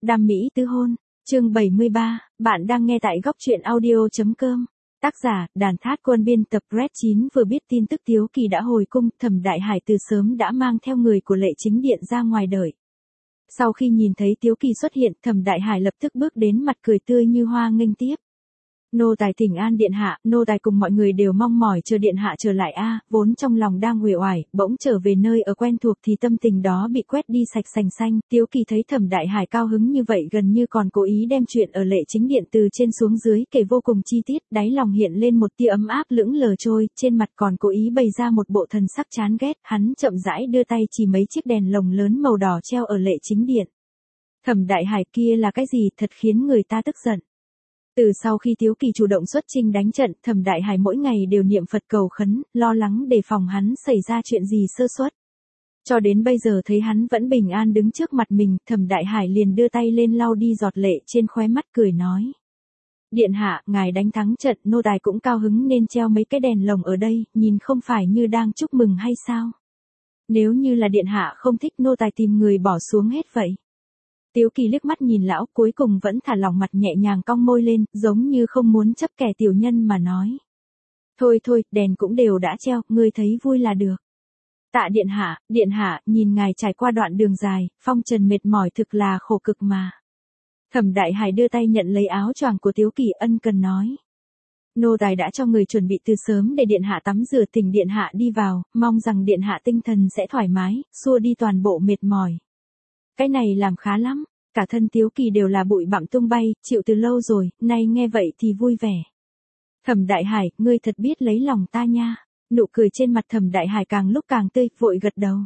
Đam mỹ tứ hôn, chương 73, bạn đang nghe tại góc truyện audio.com. Tác giả, Đàn Thát Quân, biên tập Red 9 vừa biết tin tức Tiếu Kỳ đã hồi cung, Thẩm Đại Hải từ sớm đã mang theo người của Lệ Chính Điện ra ngoài đợi. Sau khi nhìn thấy Tiếu Kỳ xuất hiện, Thẩm Đại Hải lập tức bước đến, mặt cười tươi như hoa nghênh tiếp. Nô tài thỉnh an điện hạ, nô tài cùng mọi người đều mong mỏi chờ điện hạ trở lại vốn trong lòng đang uể oải, bỗng trở về nơi ở quen thuộc thì tâm tình đó bị quét đi sạch sành xanh. Tiếu Kỳ thấy Thẩm Đại Hải cao hứng như vậy, gần như còn cố ý đem chuyện ở Lệ Chính Điện từ trên xuống dưới kể vô cùng chi tiết, đáy lòng hiện lên một tia ấm áp lững lờ trôi, trên mặt còn cố ý bày ra một bộ thần sắc chán ghét. Hắn chậm rãi đưa tay chỉ mấy chiếc đèn lồng lớn màu đỏ treo ở Lệ Chính Điện. Thẩm Đại Hải kia là cái gì, thật khiến người ta tức giận. Từ sau khi Tiếu Kỳ chủ động xuất chinh đánh trận, Thẩm Đại Hải mỗi ngày đều niệm Phật cầu khấn, lo lắng đề phòng hắn xảy ra chuyện gì sơ suất. Cho đến bây giờ thấy hắn vẫn bình an đứng trước mặt mình, Thẩm Đại Hải liền đưa tay lên lau đi giọt lệ trên khóe mắt, cười nói: Điện hạ, ngài đánh thắng trận, nô tài cũng cao hứng nên treo mấy cái đèn lồng ở đây, nhìn không phải như đang chúc mừng hay sao? Nếu như là điện hạ không thích, nô tài tìm người bỏ xuống hết vậy. Tiếu Kỳ liếc mắt nhìn lão, cuối cùng vẫn thả lỏng mặt, nhẹ nhàng cong môi lên, giống như không muốn chấp kẻ tiểu nhân mà nói. Thôi thôi, đèn cũng đều đã treo, ngươi thấy vui là được. Tạ điện hạ, nhìn ngài trải qua đoạn đường dài, phong trần mệt mỏi thực là khổ cực mà. Thẩm Đại Hải đưa tay nhận lấy áo choàng của Tiếu Kỳ, ân cần nói. Nô tài đã cho người chuẩn bị từ sớm để điện hạ tắm rửa, thỉnh điện hạ đi vào, mong rằng điện hạ tinh thần sẽ thoải mái, xua đi toàn bộ mệt mỏi. Cái này làm khá lắm, cả thân Tiếu Kỳ đều là bụi bặm tung bay, chịu từ lâu rồi, nay nghe vậy thì vui vẻ. Thẩm Đại Hải, ngươi thật biết lấy lòng ta nha. Nụ cười trên mặt Thẩm Đại Hải càng lúc càng tươi, vội gật đầu.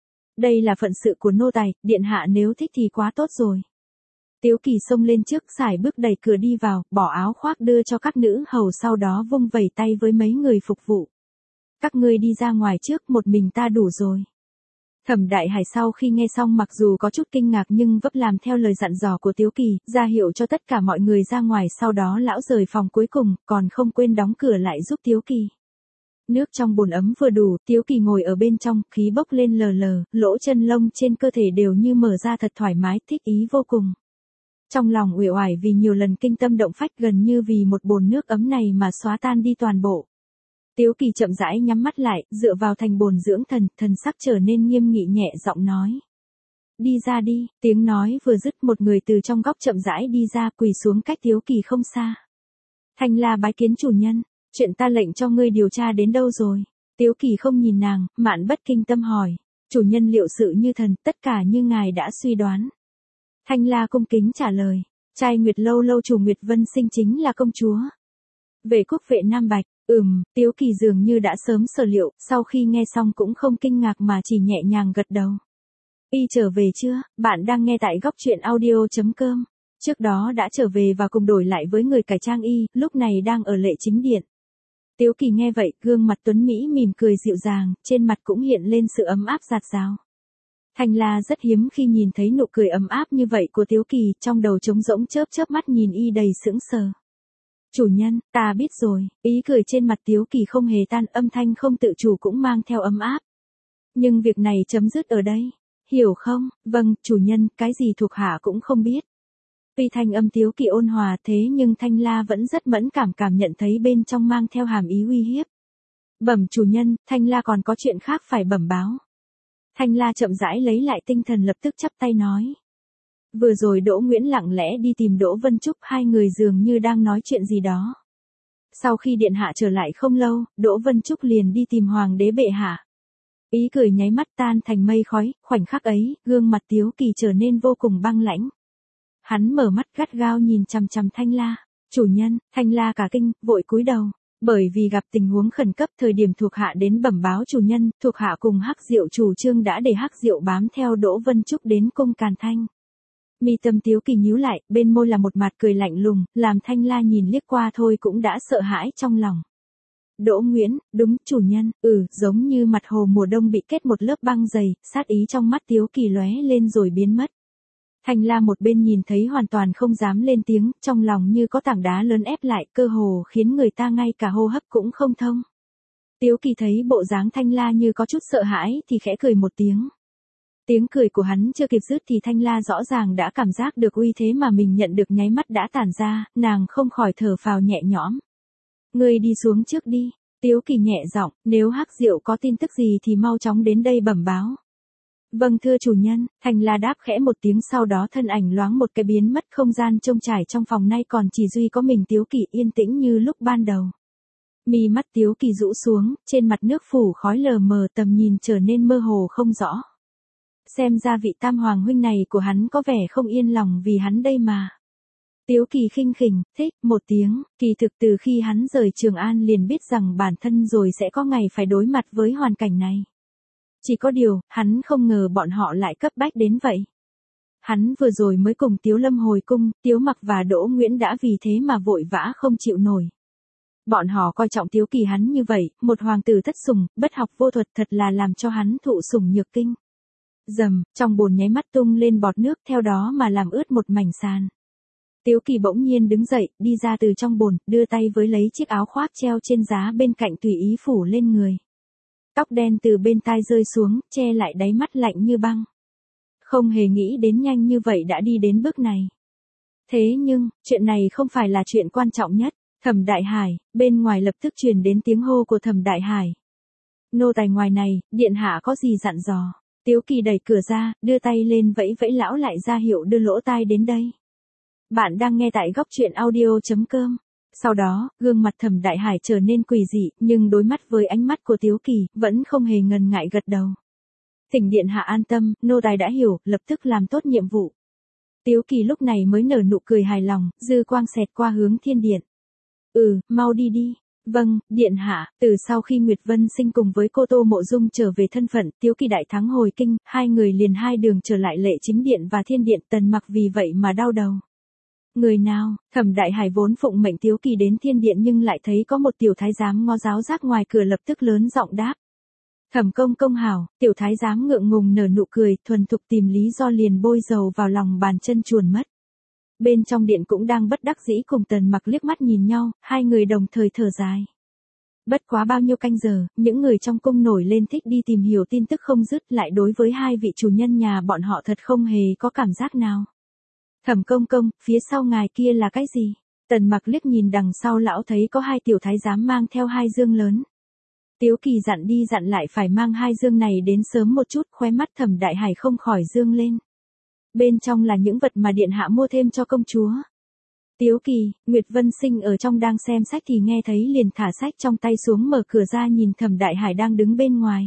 Đây là phận sự của nô tài, điện hạ nếu thích thì quá tốt rồi. Tiếu Kỳ xông lên trước, sải bước đẩy cửa đi vào, bỏ áo khoác đưa cho các nữ hầu, sau đó vung vẩy tay với mấy người phục vụ. Các ngươi đi ra ngoài trước, một mình ta đủ rồi. Thẩm Đại Hải sau khi nghe xong mặc dù có chút kinh ngạc nhưng vấp làm theo lời dặn dò của Tiếu Kỳ, ra hiệu cho tất cả mọi người ra ngoài, sau đó lão rời phòng cuối cùng, còn không quên đóng cửa lại giúp Tiếu Kỳ. Nước trong bồn ấm vừa đủ, Tiếu Kỳ ngồi ở bên trong, khí bốc lên lờ lờ, lỗ chân lông trên cơ thể đều như mở ra thật thoải mái, thích ý vô cùng. Trong lòng uể oải vì nhiều lần kinh tâm động phách, gần như vì một bồn nước ấm này mà xóa tan đi toàn bộ. Tiếu Kỳ chậm rãi nhắm mắt lại, dựa vào thành bồn dưỡng thần, thần sắc trở nên nghiêm nghị, nhẹ giọng nói. Đi ra đi, tiếng nói vừa dứt, một người từ trong góc chậm rãi đi ra, quỳ xuống cách Tiếu Kỳ không xa. Thanh La bái kiến chủ nhân, chuyện ta lệnh cho ngươi điều tra đến đâu rồi? Tiếu Kỳ không nhìn nàng, Mạn Bất Kinh Tâm hỏi. Chủ nhân liệu sự như thần, tất cả như ngài đã suy đoán. Thanh La cung kính trả lời. Trai Nguyệt Lâu lâu chủ Nguyệt Vân Sinh chính là công chúa. Về quốc vệ Nam Bạch. Tiếu Kỳ dường như đã sớm sở liệu, sau khi nghe xong cũng không kinh ngạc mà chỉ nhẹ nhàng gật đầu. Y trở về chưa? Bạn đang nghe tại góc truyện audio.com. Trước đó đã trở về và cùng đổi lại với người cải trang y, lúc này đang ở Lệ Chính Điện. Tiếu Kỳ nghe vậy, gương mặt tuấn mỹ mỉm cười dịu dàng, trên mặt cũng hiện lên sự ấm áp dạt dào. Thanh La rất hiếm khi nhìn thấy nụ cười ấm áp như vậy của Tiếu Kỳ, trong đầu trống rỗng, chớp mắt nhìn y đầy sững sờ. Chủ nhân, ta biết rồi, ý cười trên mặt Tiếu Kỳ không hề tan, âm thanh không tự chủ cũng mang theo ấm áp. Nhưng việc này chấm dứt ở đây, hiểu không? Vâng, chủ nhân, cái gì thuộc hạ cũng không biết. Tuy thanh âm Tiếu Kỳ ôn hòa thế nhưng Thanh La vẫn rất mẫn cảm, cảm nhận thấy bên trong mang theo hàm ý uy hiếp. Bẩm chủ nhân, Thanh La còn có chuyện khác phải bẩm báo. Thanh La chậm rãi lấy lại tinh thần, lập tức chắp tay nói. Vừa rồi Đỗ Nguyễn lặng lẽ đi tìm Đỗ Vân Trúc, hai người dường như đang nói chuyện gì đó. Sau khi điện hạ trở lại không lâu, Đỗ Vân Trúc liền đi tìm hoàng đế bệ hạ. Ý cười nháy mắt tan thành mây khói, khoảnh khắc ấy, gương mặt Tiếu Kỳ trở nên vô cùng băng lãnh. Hắn mở mắt gắt gao nhìn chằm chằm Thanh La. Chủ nhân, Thanh La cả kinh, vội cúi đầu. Bởi vì gặp tình huống khẩn cấp, thời điểm thuộc hạ đến bẩm báo chủ nhân, thuộc hạ cùng Hắc Diệu chủ trương đã để Hắc Diệu bám theo Đỗ Vân Trúc đến cung Càn Thanh. Mi tâm Tiếu Kỳ nhíu lại, bên môi là một mặt cười lạnh lùng, làm Thanh La nhìn liếc qua thôi cũng đã sợ hãi trong lòng. Đỗ Nguyễn, đúng, chủ nhân, giống như mặt hồ mùa đông bị kết một lớp băng dày, sát ý trong mắt Tiếu Kỳ lóe lên rồi biến mất. Thanh La một bên nhìn thấy hoàn toàn không dám lên tiếng, trong lòng như có tảng đá lớn ép lại, cơ hồ khiến người ta ngay cả hô hấp cũng không thông. Tiếu Kỳ thấy bộ dáng Thanh La như có chút sợ hãi thì khẽ cười một tiếng. Tiếng cười của hắn chưa kịp dứt thì Thanh La rõ ràng đã cảm giác được uy thế mà mình nhận được nháy mắt đã tản ra, nàng không khỏi thở phào nhẹ nhõm. Ngươi đi xuống trước đi. Tiếu Kỳ nhẹ giọng, nếu Hắc Diệu có tin tức gì thì mau chóng đến đây bẩm báo. Vâng thưa chủ nhân, Thanh La đáp khẽ một tiếng, sau đó thân ảnh loáng một cái biến mất không gian trông trải trong phòng, nay còn chỉ duy có mình Tiếu Kỳ yên tĩnh như lúc ban đầu. Mi mắt Tiếu Kỳ rũ xuống, trên mặt nước phủ khói lờ mờ, tầm nhìn trở nên mơ hồ không rõ. Xem ra vị Tam Hoàng huynh này của hắn có vẻ không yên lòng vì hắn đây mà. Tiếu Kỳ khinh khỉnh, thích một tiếng, kỳ thực từ khi hắn rời Trường An liền biết rằng bản thân rồi sẽ có ngày phải đối mặt với hoàn cảnh này. Chỉ có điều, hắn không ngờ bọn họ lại cấp bách đến vậy. Hắn vừa rồi mới cùng Tiếu Lâm hồi cung, Tiếu Mặc và Đỗ Nguyễn đã vì thế mà vội vã không chịu nổi. Bọn họ coi trọng Tiếu Kỳ hắn như vậy, một hoàng tử thất sủng, bất học vô thuật, thật là làm cho hắn thụ sủng nhược kinh. Dầm, trong bồn nháy mắt tung lên bọt nước, theo đó mà làm ướt một mảnh sàn. Tiếu Kỳ bỗng nhiên đứng dậy, đi ra từ trong bồn, đưa tay với lấy chiếc áo khoác treo trên giá bên cạnh tùy ý phủ lên người. Tóc đen từ bên tai rơi xuống, che lại đáy mắt lạnh như băng. Không hề nghĩ đến nhanh như vậy đã đi đến bước này. Thế nhưng, chuyện này không phải là chuyện quan trọng nhất. Thẩm Đại Hải, bên ngoài lập tức truyền đến tiếng hô của Thẩm Đại Hải. Nô tài ngoài này, điện hạ có gì dặn dò? Tiếu Kỳ đẩy cửa ra, đưa tay lên vẫy vẫy, lão lại ra hiệu đưa lỗ tai đến đây. Bạn đang nghe tại góc truyện audio.com. Sau đó, gương mặt Thẩm Đại Hải trở nên quỷ dị, nhưng đối mắt với ánh mắt của Tiếu Kỳ, vẫn không hề ngần ngại gật đầu. Thỉnh điện hạ an tâm, nô tài đã hiểu, lập tức làm tốt nhiệm vụ. Tiếu Kỳ lúc này mới nở nụ cười hài lòng, dư quang xẹt qua hướng thiên điện. Mau đi đi. Vâng, điện hạ. Từ sau khi Nguyệt Vân Sinh cùng với cô Tô Mộ Dung trở về thân phận, Tiếu Kỳ đại thắng hồi kinh, hai người liền hai đường trở lại Lệ Chính Điện và Thiên Điện. Tần Mặc vì vậy mà đau đầu. Người nào? Thẩm Đại Hải vốn phụng mệnh Tiếu Kỳ đến Thiên Điện nhưng lại thấy có một tiểu thái giám ngó giáo giác ngoài cửa, lập tức lớn giọng đáp. Thẩm công công hảo. Tiểu thái giám ngượng ngùng nở nụ cười, thuần thục tìm lý do liền bôi dầu vào lòng bàn chân chuồn mất. Bên trong điện cũng đang bất đắc dĩ cùng Tần Mặc liếc mắt nhìn nhau, hai người đồng thời thở dài. Bất quá bao nhiêu canh giờ, những người trong cung nổi lên thích đi tìm hiểu tin tức không dứt, lại đối với hai vị chủ nhân nhà bọn họ thật không hề có cảm giác nào. Thẩm công công, phía sau ngài kia là cái gì? Tần Mặc liếc nhìn đằng sau lão, thấy có hai tiểu thái giám mang theo hai dương lớn. Tiếu Kỳ dặn đi dặn lại phải mang hai dương này đến sớm một chút, khóe mắt Thẩm Đại Hải không khỏi dương lên. Bên trong là những vật mà điện hạ mua thêm cho công chúa. Tiếu Kỳ, Nguyệt Vân Sinh ở trong đang xem sách thì nghe thấy liền thả sách trong tay xuống, mở cửa ra nhìn Thẩm Đại Hải đang đứng bên ngoài.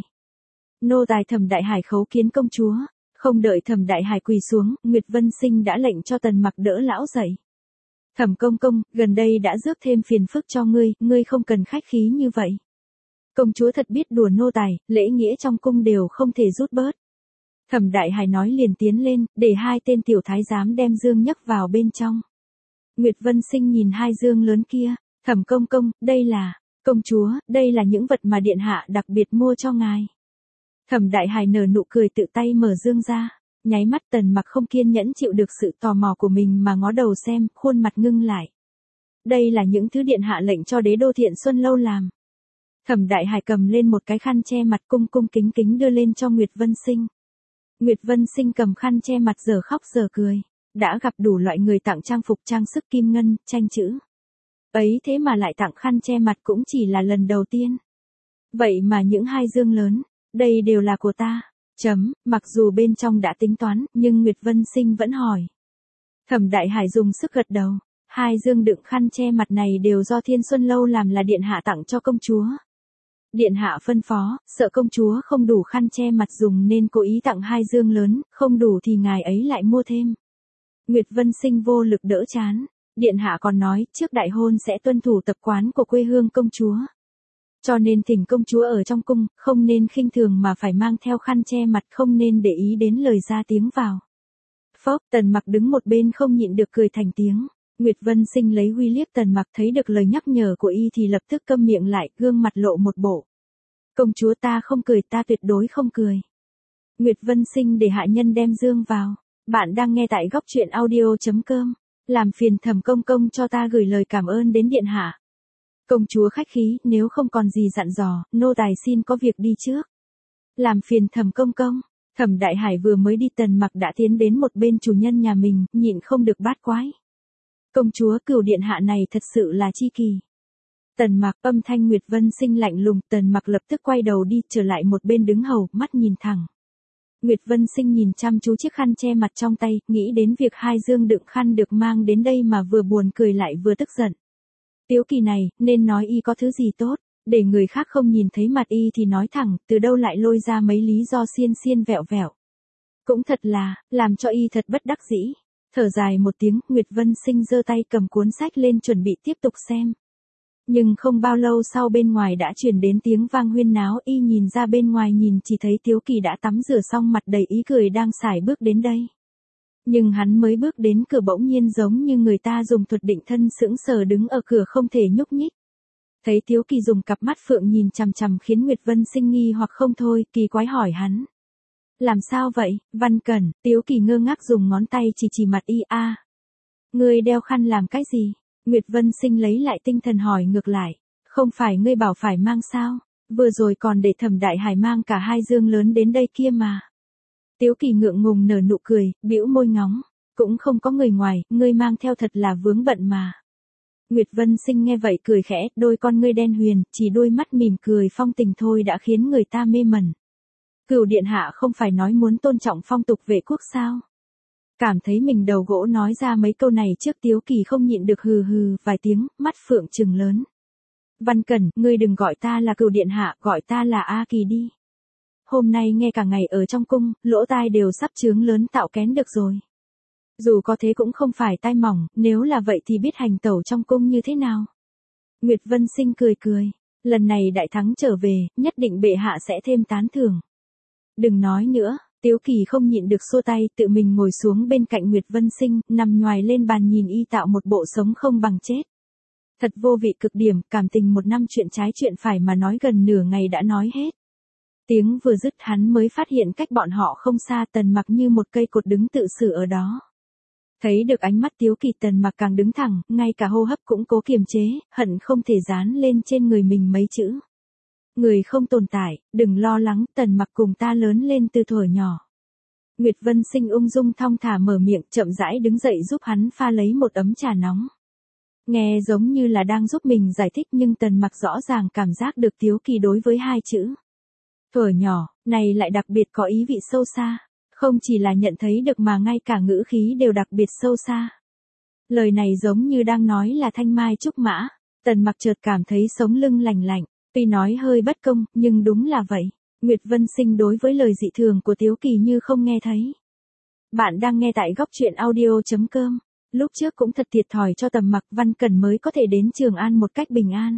Nô tài Thẩm Đại Hải khấu kiến công chúa. Không đợi Thẩm Đại Hải quỳ xuống, Nguyệt Vân Sinh đã lệnh cho Tần Mặc đỡ lão dậy. Thẩm công công, gần đây đã rước thêm phiền phức cho ngươi không cần khách khí như vậy. Công chúa thật biết đùa nô tài, lễ nghĩa trong cung đều không thể rút bớt. Thẩm Đại Hải nói liền tiến lên, để hai tên tiểu thái giám đem dương nhấc vào bên trong. Nguyệt Vân Sinh nhìn hai dương lớn kia, Thẩm công công, đây là, công chúa, đây là những vật mà điện hạ đặc biệt mua cho ngài. Thẩm Đại Hải nở nụ cười tự tay mở dương ra, nháy mắt Tần Mặc không kiên nhẫn chịu được sự tò mò của mình mà ngó đầu xem, khuôn mặt ngưng lại. Đây là những thứ điện hạ lệnh cho đế đô Thiện Xuân Lâu làm. Thẩm Đại Hải cầm lên một cái khăn che mặt, cung cung kính kính đưa lên cho Nguyệt Vân Sinh. Nguyệt Vân Sinh cầm khăn che mặt giờ khóc giờ cười, đã gặp đủ loại người tặng trang phục trang sức kim ngân, tranh chữ. Ấy thế mà lại tặng khăn che mặt cũng chỉ là lần đầu tiên. Vậy mà những hai dương lớn, đây đều là của ta. Mặc dù bên trong đã tính toán, nhưng Nguyệt Vân Sinh vẫn hỏi. Thẩm Đại Hải dùng sức gật đầu, hai dương đựng khăn che mặt này đều do Thiên Xuân Lâu làm, là điện hạ tặng cho công chúa. Điện hạ phân phó, sợ công chúa không đủ khăn che mặt dùng nên cố ý tặng hai dương lớn, không đủ thì ngài ấy lại mua thêm. Nguyệt Vân Sinh vô lực đỡ chán. Điện hạ còn nói, trước đại hôn sẽ tuân thủ tập quán của quê hương công chúa. Cho nên thỉnh công chúa ở trong cung, không nên khinh thường mà phải mang theo khăn che mặt, không nên để ý đến lời ra tiếng vào. Phốc, Tần Mặc đứng một bên không nhịn được cười thành tiếng. Nguyệt Vân Sinh lấy huy liếc Tần Mặc, thấy được lời nhắc nhở của y thì lập tức câm miệng lại, gương mặt lộ một bộ. Công chúa ta không cười, ta tuyệt đối không cười. Nguyệt Vân Sinh để hạ nhân đem dương vào. Bạn đang nghe tại góc truyện audio.com. Làm phiền Thẩm công công cho ta gửi lời cảm ơn đến điện hạ. Công chúa khách khí, nếu không còn gì dặn dò, nô tài xin có việc đi trước. Làm phiền Thẩm công công. Thẩm Đại Hải vừa mới đi Tần Mặc đã tiến đến một bên chủ nhân nhà mình, nhịn không được bát quái. Công chúa Cửu điện hạ này thật sự là chi kỳ. Tần Mặc, âm thanh Nguyệt Vân Sinh lạnh lùng, Tần Mặc lập tức quay đầu đi, trở lại một bên đứng hầu, mắt nhìn thẳng. Nguyệt Vân Sinh nhìn chăm chú chiếc khăn che mặt trong tay, nghĩ đến việc hai dương đựng khăn được mang đến đây mà vừa buồn cười lại vừa tức giận. Tiếu Kỳ này, nên nói y có thứ gì tốt, để người khác không nhìn thấy mặt y thì nói thẳng, từ đâu lại lôi ra mấy lý do xiên xiên vẹo vẹo. Cũng thật là, làm cho y thật bất đắc dĩ. Thở dài một tiếng, Nguyệt Vân Sinh giơ tay cầm cuốn sách lên chuẩn bị tiếp tục xem. Nhưng không bao lâu sau bên ngoài đã truyền đến tiếng vang huyên náo, y nhìn ra bên ngoài nhìn chỉ thấy Tiếu Kỳ đã tắm rửa xong mặt đầy ý cười đang sải bước đến đây. Nhưng hắn mới bước đến cửa bỗng nhiên giống như người ta dùng thuật định thân sững sờ đứng ở cửa không thể nhúc nhích. Thấy Tiếu Kỳ dùng cặp mắt phượng nhìn chằm chằm khiến Nguyệt Vân Sinh nghi hoặc không thôi, kỳ quái hỏi hắn. Làm sao vậy, Văn Cẩn? Tiếu Kỳ ngơ ngác dùng ngón tay chỉ mặt y. Ngươi đeo khăn làm cái gì? Nguyệt Vân Sinh lấy lại tinh thần hỏi ngược lại. Không phải ngươi bảo phải mang sao? Vừa rồi còn để Thẩm Đại Hải mang cả hai dương lớn đến đây kia mà. Tiếu Kỳ ngượng ngùng nở nụ cười, bĩu môi ngóng. Cũng không có người ngoài, ngươi mang theo thật là vướng bận mà. Nguyệt Vân Sinh nghe vậy cười khẽ, đôi con ngươi đen huyền, chỉ đôi mắt mỉm cười phong tình thôi đã khiến người ta mê mẩn. Cửu điện hạ không phải nói muốn tôn trọng phong tục vệ quốc sao? Cảm thấy mình đầu gỗ nói ra mấy câu này trước Tiếu Kỳ không nhịn được hừ hừ vài tiếng, mắt phượng trừng lớn. Văn Cẩn, ngươi đừng gọi ta là Cửu điện hạ, gọi ta là A Kỳ đi. Hôm nay nghe cả ngày ở trong cung, lỗ tai đều sắp trướng lớn tạo kén được rồi. Dù có thế cũng không phải tai mỏng, nếu là vậy thì biết hành tẩu trong cung như thế nào. Nguyệt Vân Sinh cười cười, lần này đại thắng trở về, nhất định bệ hạ sẽ thêm tán thưởng. Đừng nói nữa, Tiếu Kỳ không nhịn được xua tay, tự mình ngồi xuống bên cạnh Nguyệt Vân Sinh, nằm nhoài lên bàn nhìn y tạo một bộ sống không bằng chết. Thật vô vị cực điểm, cảm tình một năm chuyện trái chuyện phải mà nói gần nửa ngày đã nói hết. Tiếng vừa dứt hắn mới phát hiện cách bọn họ không xa, Tần Mặc như một cây cột đứng tự xử ở đó. Thấy được ánh mắt Tiếu Kỳ, Tần Mặc càng đứng thẳng, ngay cả hô hấp cũng cố kiềm chế, hận không thể dán lên trên người mình mấy chữ. Người không tồn tại, đừng lo lắng, Tần Mặc cùng ta lớn lên từ thuở nhỏ. Nguyệt Vân Sinh ung dung thong thả mở miệng, chậm rãi đứng dậy giúp hắn pha lấy một ấm trà nóng. Nghe giống như là đang giúp mình giải thích nhưng Tần Mặc rõ ràng cảm giác được Tiếu Kỳ đối với hai chữ thuở nhỏ, này lại đặc biệt có ý vị sâu xa. Không chỉ là nhận thấy được mà ngay cả ngữ khí đều đặc biệt sâu xa. Lời này giống như đang nói là thanh mai trúc mã. Tần Mặc chợt cảm thấy sống lưng lành lạnh. Tuy nói hơi bất công, nhưng đúng là vậy. Nguyệt Vân Sinh đối với lời dị thường của Tiếu Kỳ như không nghe thấy. Bạn đang nghe tại góc truyện audio.com. Lúc trước cũng thật thiệt thòi cho Tần Mặc, Văn Cẩn mới có thể đến Trường An một cách bình an.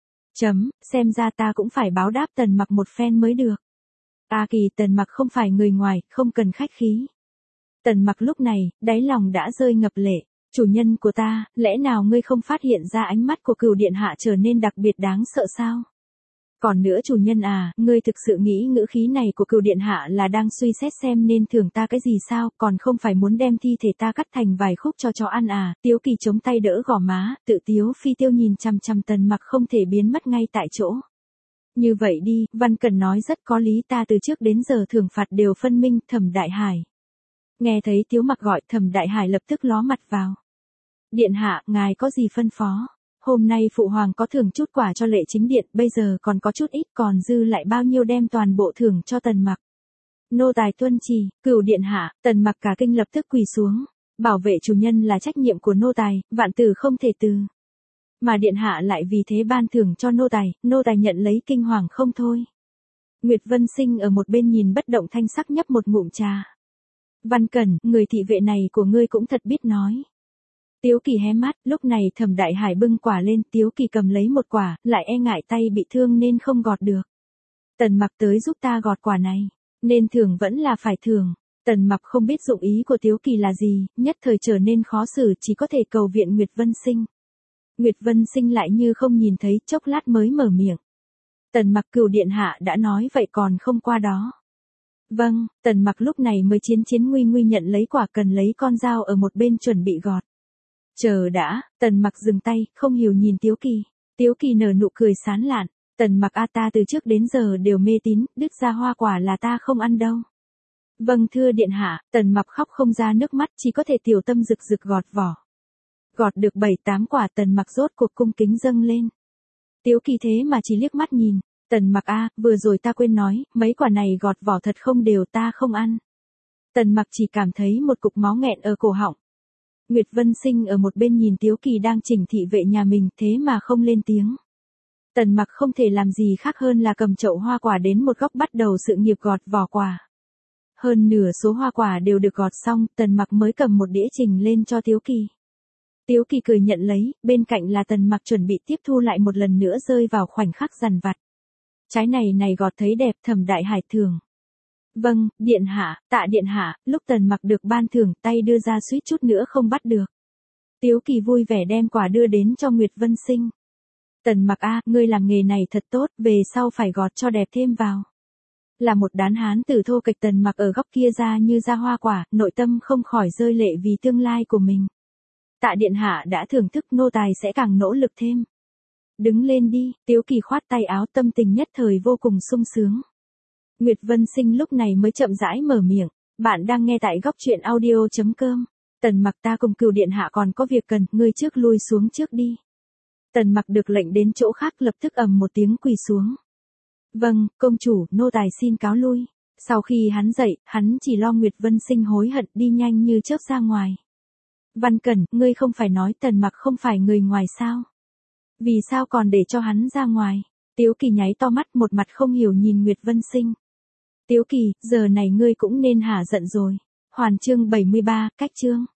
Xem ra ta cũng phải báo đáp Tần Mặc một phen mới được. A Kỳ, Tần Mặc không phải người ngoài, không cần khách khí. Tần Mặc lúc này, đáy lòng đã rơi ngập lệ. Chủ nhân của ta, lẽ nào ngươi không phát hiện ra ánh mắt của Cửu điện hạ trở nên đặc biệt đáng sợ sao? Còn nữa chủ nhân à, ngươi thực sự nghĩ ngữ khí này của Cửu điện hạ là đang suy xét xem nên thưởng ta cái gì sao, còn không phải muốn đem thi thể ta cắt thành vài khúc cho chó ăn à? Tiếu Kỳ chống tay đỡ gò má, tự tiếu phi tiêu nhìn chằm chằm Tần Mặc không thể biến mất ngay tại chỗ. Như vậy đi, Văn Cẩn nói rất có lý, ta từ trước đến giờ thưởng phạt đều phân minh. Thẩm Đại Hải. Nghe thấy Tiếu Mặc gọi, Thẩm Đại Hải lập tức ló mặt vào. Điện hạ, ngài có gì phân phó? Hôm nay phụ hoàng có thưởng chút quả cho Lệ Chính điện, bây giờ còn có chút ít, còn dư lại bao nhiêu đem toàn bộ thưởng cho Tần Mặc. Nô tài tuân chỉ. Cửu điện hạ. Tần Mặc cả kinh lập tức quỳ xuống. Bảo vệ chủ nhân là trách nhiệm của nô tài, vạn tử không thể từ. Mà điện hạ lại vì thế ban thưởng cho nô tài nhận lấy kinh hoàng không thôi. Nguyệt Vân Sinh ở một bên nhìn bất động thanh sắc nhấp một ngụm trà. Văn Cẩn, người thị vệ này của ngươi cũng thật biết nói. Tiếu Kỳ hé mắt, lúc này Thẩm Đại Hải bưng quả lên, Tiếu Kỳ cầm lấy một quả, lại e ngại tay bị thương nên không gọt được. Tần Mặc tới giúp ta gọt quả này, nên thưởng vẫn là phải thưởng. Tần Mặc không biết dụng ý của Tiếu Kỳ là gì, nhất thời trở nên khó xử, chỉ có thể cầu viện Nguyệt Vân Sinh. Nguyệt Vân Sinh lại như không nhìn thấy, chốc lát mới mở miệng. Tần Mặc, Cửu điện hạ đã nói vậy còn không qua đó. Vâng, Tần Mặc lúc này mới chiến nguy nguy nhận lấy quả, cần lấy con dao ở một bên chuẩn bị gọt. Chờ đã, Tần Mặc dừng tay, không hiểu nhìn Tiếu Kỳ. Tiếu Kỳ nở nụ cười sán lạn. Tần Mặc, ta từ trước đến giờ đều mê tín, đứt ra hoa quả là ta không ăn đâu. Vâng thưa điện hạ, Tần Mặc khóc không ra nước mắt, chỉ có thể tiểu tâm rực rực gọt vỏ. Gọt được 7-8 quả, Tần Mặc rốt cuộc cung kính dâng lên. Tiếu Kỳ thế mà chỉ liếc mắt nhìn, Tần Mặc a, vừa rồi ta quên nói, mấy quả này gọt vỏ thật không đều, ta không ăn. Tần Mặc chỉ cảm thấy một cục máu nghẹn ở cổ họng. Nguyệt Vân Sinh ở một bên nhìn Tiếu Kỳ đang chỉnh thị vệ nhà mình, thế mà không lên tiếng. Tần Mặc không thể làm gì khác hơn là cầm chậu hoa quả đến một góc bắt đầu sự nghiệp gọt vỏ quả. Hơn nửa số hoa quả đều được gọt xong, Tần Mặc mới cầm một đĩa trình lên cho Tiếu Kỳ. Tiếu Kỳ cười nhận lấy, bên cạnh là Tần Mặc chuẩn bị tiếp thu lại một lần nữa rơi vào khoảnh khắc dằn vặt. Trái này gọt thấy đẹp, Thẩm Đại Hải thưởng. Vâng, điện hạ, tạ điện hạ, lúc Tần Mặc được ban thưởng, tay đưa ra suýt chút nữa không bắt được. Tiếu Kỳ vui vẻ đem quả đưa đến cho Nguyệt Vân Sinh. Tần Mặc a, ngươi làm nghề này thật tốt, về sau phải gọt cho đẹp thêm vào. Là một đán hán tử thô kệch, Tần Mặc ở góc kia ra như ra hoa quả, nội tâm không khỏi rơi lệ vì tương lai của mình. Tạ điện hạ đã thưởng thức, nô tài sẽ càng nỗ lực thêm. Đứng lên đi, Tiếu Kỳ khoát tay áo, tâm tình nhất thời vô cùng sung sướng. Nguyệt Vân Sinh lúc này mới chậm rãi mở miệng, bạn đang nghe tại góc truyện audio.com. Tần Mặc, ta cùng Cửu điện hạ còn có việc cần, ngươi trước lui xuống trước đi. Tần Mặc được lệnh đến chỗ khác lập tức ầm một tiếng quỳ xuống. Vâng, công chủ, nô tài xin cáo lui. Sau khi hắn dậy, hắn chỉ lo Nguyệt Vân Sinh hối hận, đi nhanh như chớp ra ngoài. Văn Cẩn, ngươi không phải nói Tần Mặc không phải người ngoài sao? Vì sao còn để cho hắn ra ngoài? Tiếu Kỳ nháy to mắt, một mặt không hiểu nhìn Nguyệt Vân Sinh. Tiếu Kỳ, giờ này ngươi cũng nên hả giận rồi. Hoàn chương 73, cách chương.